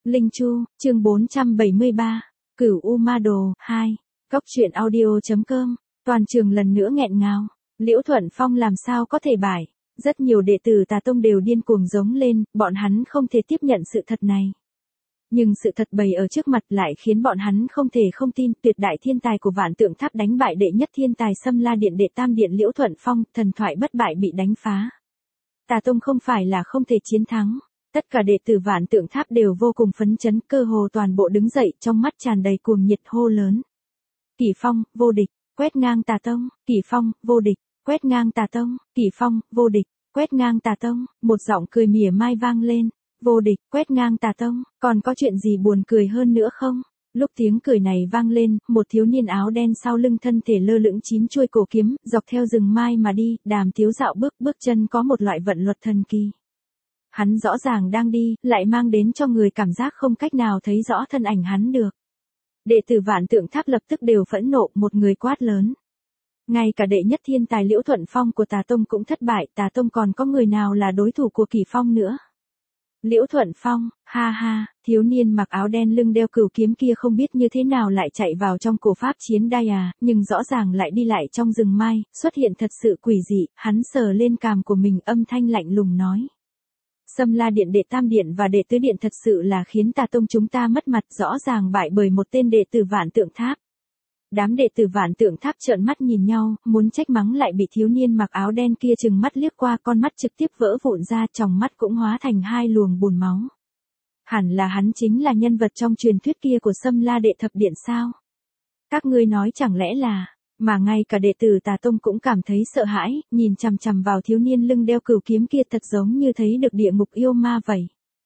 Linh Chu, chương 473, Cửu U Ma Đồ, 2, Cốc truyện audio.com, toàn trường lần nữa nghẹn ngào, Liễu Thuận Phong làm sao có thể bại, rất nhiều đệ tử Tà Tông đều điên cuồng giống lên, bọn hắn không thể tiếp nhận sự thật này. Nhưng sự thật bày ở trước mặt lại khiến bọn hắn không thể không tin, tuyệt đại thiên tài của Vạn Tượng Tháp đánh bại đệ nhất thiên tài Xâm La Điện đệ tam điện Liễu Thuận Phong, thần thoại bất bại bị đánh phá. Tà Tông không phải là không thể chiến thắng. Tất cả đệ tử Vạn Tượng Tháp đều vô cùng phấn chấn, cơ hồ toàn bộ đứng dậy, trong mắt tràn đầy cuồng nhiệt hô lớn. Kỷ Phong, vô địch, quét ngang Tà Tông, Kỷ Phong, vô địch, quét ngang Tà Tông, Kỷ Phong, vô địch, quét ngang Tà Tông, một giọng cười mỉa mai vang lên. Vô địch, quét ngang Tà Tông, còn có chuyện gì buồn cười hơn nữa không? Lúc tiếng cười này vang lên, một thiếu niên áo đen sau lưng thân thể lơ lửng 9 chuôi cổ kiếm, dọc theo rừng mai mà đi, Đàm Tiếu dạo bước chân có một loại vận luật thần kỳ. Hắn rõ ràng đang đi, lại mang đến cho người cảm giác không cách nào thấy rõ thân ảnh hắn được. Đệ tử Vạn Tượng Tháp lập tức đều phẫn nộ, một người quát lớn. Ngay cả đệ nhất thiên tài Liễu Thuận Phong của Tà Tông cũng thất bại, Tà Tông còn có người nào là đối thủ của Kỷ Phong nữa? Liễu Thuận Phong, ha ha, thiếu niên mặc áo đen lưng đeo cửu kiếm kia không biết như thế nào lại chạy vào trong cổ pháp chiến đai nhưng rõ ràng lại đi lại trong rừng mai, xuất hiện thật sự quỷ dị, hắn sờ lên cằm của mình âm thanh lạnh lùng nói. Xâm La Điện đệ tam điện và đệ tứ điện thật sự là khiến Tà Tông chúng ta mất mặt, rõ ràng bại bởi một tên đệ tử Vạn Tượng Tháp. Đám đệ tử Vạn Tượng Tháp trợn mắt nhìn nhau, muốn trách mắng lại bị thiếu niên mặc áo đen kia chừng mắt liếc qua, con mắt trực tiếp vỡ vụn ra, tròng mắt cũng hóa thành hai luồng bùn máu. Hẳn là hắn chính là nhân vật trong truyền thuyết kia của Xâm La đệ thập điện sao? Các ngươi nói chẳng lẽ là, mà ngay cả đệ tử Tà Tông cũng cảm thấy sợ hãi, nhìn chằm chằm vào thiếu niên lưng đeo cửu kiếm kia thật giống như thấy được địa ngục yêu ma vậy.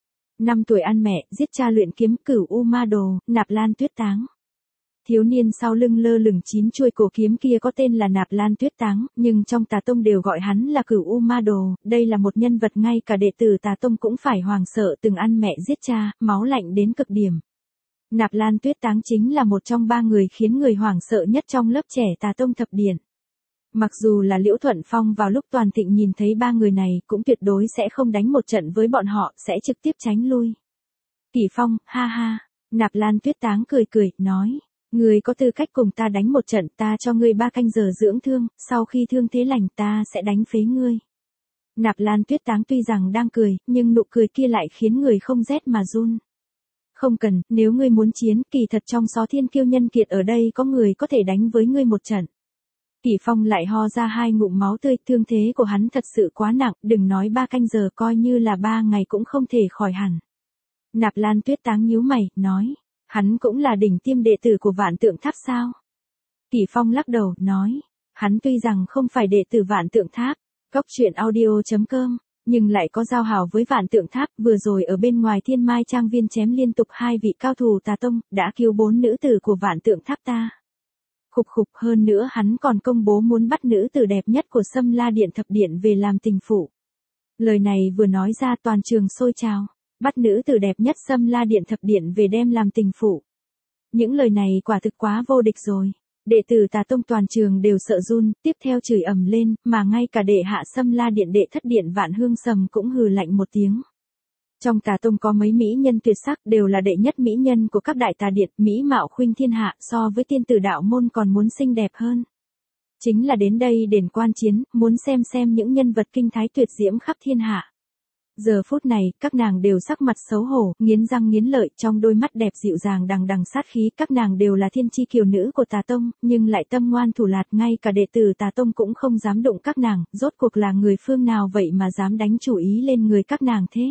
5 tuổi ăn mẹ, giết cha luyện kiếm Cửu U Ma Đồ, Nạp Lan Tuyết Táng. Thiếu niên sau lưng lơ lửng 9 chuôi cổ kiếm kia có tên là Nạp Lan Tuyết Táng, nhưng trong Tà Tông đều gọi hắn là Cửu U Ma Đồ, đây là một nhân vật ngay cả đệ tử Tà Tông cũng phải hoàng sợ, từng ăn mẹ giết cha, máu lạnh đến cực điểm. Nạp Lan Tuyết Táng chính là một trong 3 người khiến người hoảng sợ nhất trong lớp trẻ Tà Tông thập điện. Mặc dù là Liễu Thuận Phong vào lúc toàn thịnh nhìn thấy 3 người này cũng tuyệt đối sẽ không đánh một trận với bọn họ, sẽ trực tiếp tránh lui. Kỷ Phong, ha ha, Nạp Lan Tuyết Táng cười cười, nói. Ngươi có tư cách cùng ta đánh một trận, ta cho ngươi 3 canh giờ dưỡng thương, sau khi thương thế lành ta sẽ đánh phế ngươi. Nạp Lan Tuyết Táng tuy rằng đang cười, nhưng nụ cười kia lại khiến người không rét mà run. Không cần, nếu ngươi muốn chiến, kỳ thật trong số thiên kiêu nhân kiệt ở đây có người có thể đánh với ngươi một trận. Kỷ Phong lại ho ra 2 ngụm máu tươi, thương thế của hắn thật sự quá nặng, đừng nói 3 canh giờ, coi như là 3 ngày cũng không thể khỏi hẳn. Nạp Lan Tuyết Táng nhíu mày, nói. Hắn cũng là đỉnh tiêm đệ tử của Vạn Tượng Tháp sao? Kỷ Phong lắc đầu, nói. Hắn tuy rằng không phải đệ tử Vạn Tượng Tháp, Cốc truyện audio.com, nhưng lại có giao hảo với Vạn Tượng Tháp, vừa rồi ở bên ngoài Thiên Mai Trang Viên chém liên tục 2 vị cao thủ Tà Tông, đã cứu 4 nữ tử của Vạn Tượng Tháp ta. Khục khục, hơn nữa hắn còn công bố muốn bắt nữ tử đẹp nhất của Xâm La Điện thập điện về làm tình phụ. Lời này vừa nói ra toàn trường sôi trào. Bắt nữ tử đẹp nhất Xâm La Điện thập điện về đem làm tình phụ. Những lời này quả thực quá vô địch rồi. Đệ tử Tà Tông toàn trường đều sợ run, tiếp theo chửi ầm lên, mà ngay cả đệ hạ Xâm La Điện đệ thất điện Vạn Hương Sầm cũng hừ lạnh một tiếng. Trong Tà Tông có mấy mỹ nhân tuyệt sắc, đều là đệ nhất mỹ nhân của các đại tà điện, mỹ mạo khuynh thiên hạ, so với tiên tử đạo môn còn muốn xinh đẹp hơn. Chính là đến đây đền quan chiến, muốn xem những nhân vật kinh thái tuyệt diễm khắp thiên hạ. Giờ phút này, các nàng đều sắc mặt xấu hổ, nghiến răng nghiến lợi, trong đôi mắt đẹp dịu dàng đằng đằng sát khí, các nàng đều là thiên chi kiều nữ của Tà Tông, nhưng lại tâm ngoan thủ lạt, ngay cả đệ tử Tà Tông cũng không dám đụng các nàng, rốt cuộc là người phương nào vậy mà dám đánh chủ ý lên người các nàng thế?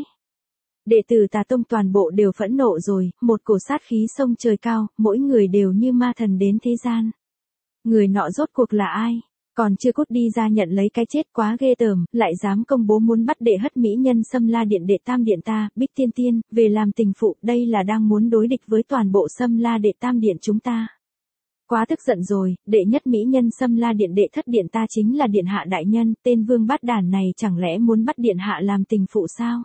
Đệ tử Tà Tông toàn bộ đều phẫn nộ rồi, một cổ sát khí sông trời cao, mỗi người đều như ma thần đến thế gian. Người nọ rốt cuộc là ai? Còn chưa cút đi ra nhận lấy cái chết, quá ghê tởm, lại dám công bố muốn bắt đệ hất mỹ nhân Xâm La Điện đệ tam điện ta, Bích Tiên Tiên, về làm tình phụ, đây là đang muốn đối địch với toàn bộ Xâm La đệ tam điện chúng ta. Quá tức giận rồi, đệ nhất mỹ nhân Xâm La Điện đệ thất điện ta chính là điện hạ đại nhân, tên vương bát đản này chẳng lẽ muốn bắt điện hạ làm tình phụ sao?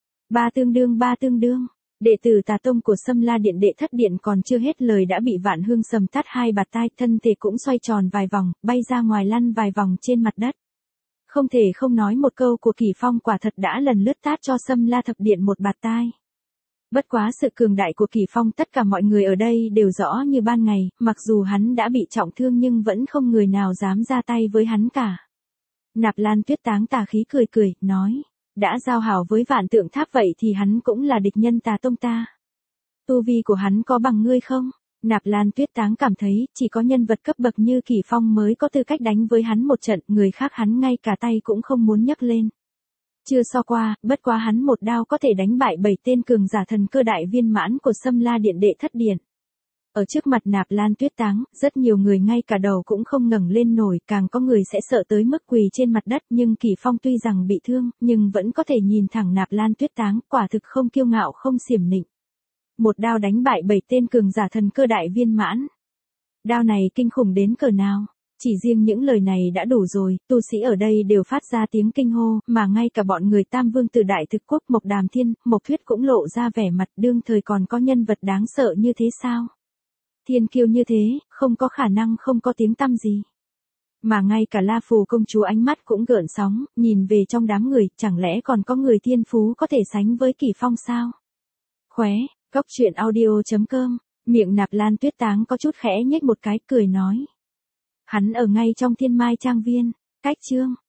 Ba tương đương. Đệ tử Tà Tông của Xâm La Điện đệ thất điện còn chưa hết lời đã bị Vạn Hương Sầm tát 2 bạt tai, thân thể cũng xoay tròn vài vòng, bay ra ngoài lăn vài vòng trên mặt đất. Không thể không nói một câu của Kỷ Phong quả thật đã lần lướt tát cho Xâm La thập điện một bạt tai. Bất quá sự cường đại của Kỳ Phong tất cả mọi người ở đây đều rõ như ban ngày, mặc dù hắn đã bị trọng thương nhưng vẫn không người nào dám ra tay với hắn cả. Nạp Lan Tuyết Táng tà khí cười cười, nói, đã giao hảo với Vạn Tượng Tháp vậy thì hắn cũng là địch nhân Tà Tông ta. Tu vi của hắn có bằng ngươi không? Nạp Lan Tuyết Táng cảm thấy, chỉ có nhân vật cấp bậc như Kỳ Phong mới có tư cách đánh với hắn một trận, người khác hắn ngay cả tay cũng không muốn nhấc lên. Chưa so qua, bất quá hắn một đao có thể đánh bại 7 tên cường giả thần cơ đại viên mãn của Sâm La Điện đệ thất điện. Ở trước mặt Nạp Lan Tuyết Táng, rất nhiều người ngay cả đầu cũng không ngẩng lên nổi, càng có người sẽ sợ tới mức quỳ trên mặt đất, nhưng Kỳ Phong tuy rằng bị thương, nhưng vẫn có thể nhìn thẳng Nạp Lan Tuyết Táng, quả thực không kiêu ngạo không xiểm nịnh. Một đao đánh bại 7 tên cường giả thần cơ đại viên mãn. Đao này kinh khủng đến cỡ nào? Chỉ riêng những lời này đã đủ rồi, tu sĩ ở đây đều phát ra tiếng kinh hô, mà ngay cả bọn người Tam Vương từ Đại Thực Quốc Mộc Đàm Thiên, Mộc Thuyết cũng lộ ra vẻ mặt đương thời còn có nhân vật đáng sợ như thế sao? Thiên kiêu như thế, không có khả năng không có tiếng tăm gì. Mà ngay cả La Phù công chúa ánh mắt cũng gợn sóng, nhìn về trong đám người, chẳng lẽ còn có người thiên phú có thể sánh với Kỳ Phong sao? Khóe, Cóc truyện audio.com, miệng Nạp Lan Tuyết Táng có chút khẽ nhếch một cái, cười nói. Hắn ở ngay trong Thiên Mai Trang Viên, cách chương.